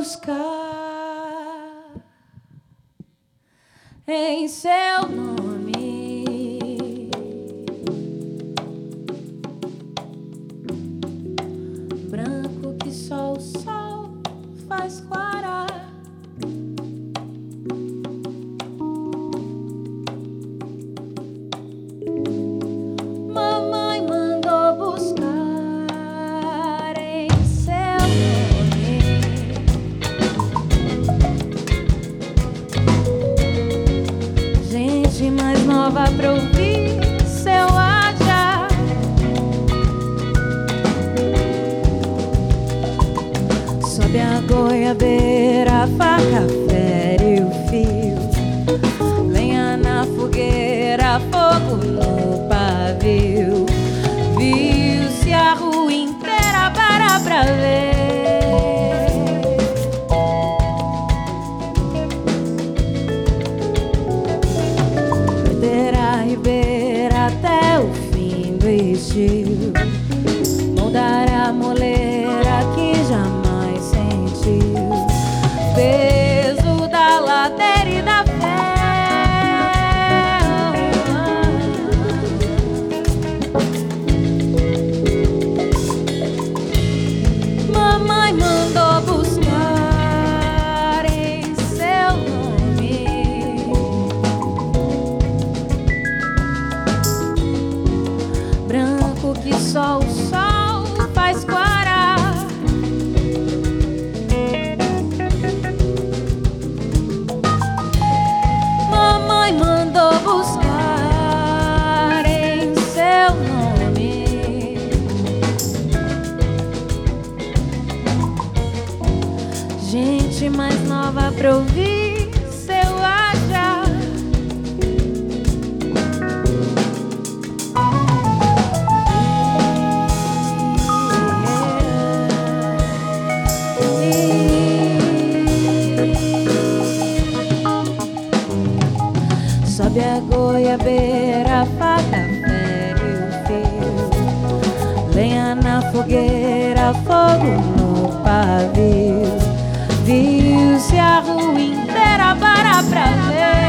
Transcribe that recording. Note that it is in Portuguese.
buscar em seu nome branco que só o sol faz clarar. Mamãe mandou buscar em seu nome gente mais nova pra ouvir seu ajar. Sobe a goiabeira, a faca fere o fio, lenha na fogueira, fogo no pavio. Viu-se a rua inteira para pra ver. Perder a ribeira até o fim do estio, moldar a moleira que jamais sentiu peso da ladeira e da fé. Mamãe mandou buscar em seu nome branco que só o sol faz clarar. Mamãe mandou buscar em seu nome gente mais nova pra ouvir seu ajar. Sobe a goiabeira, a faca fere o fio, lenha na fogueira, fogo no pavio. Viu-se a rua inteira para pra ver.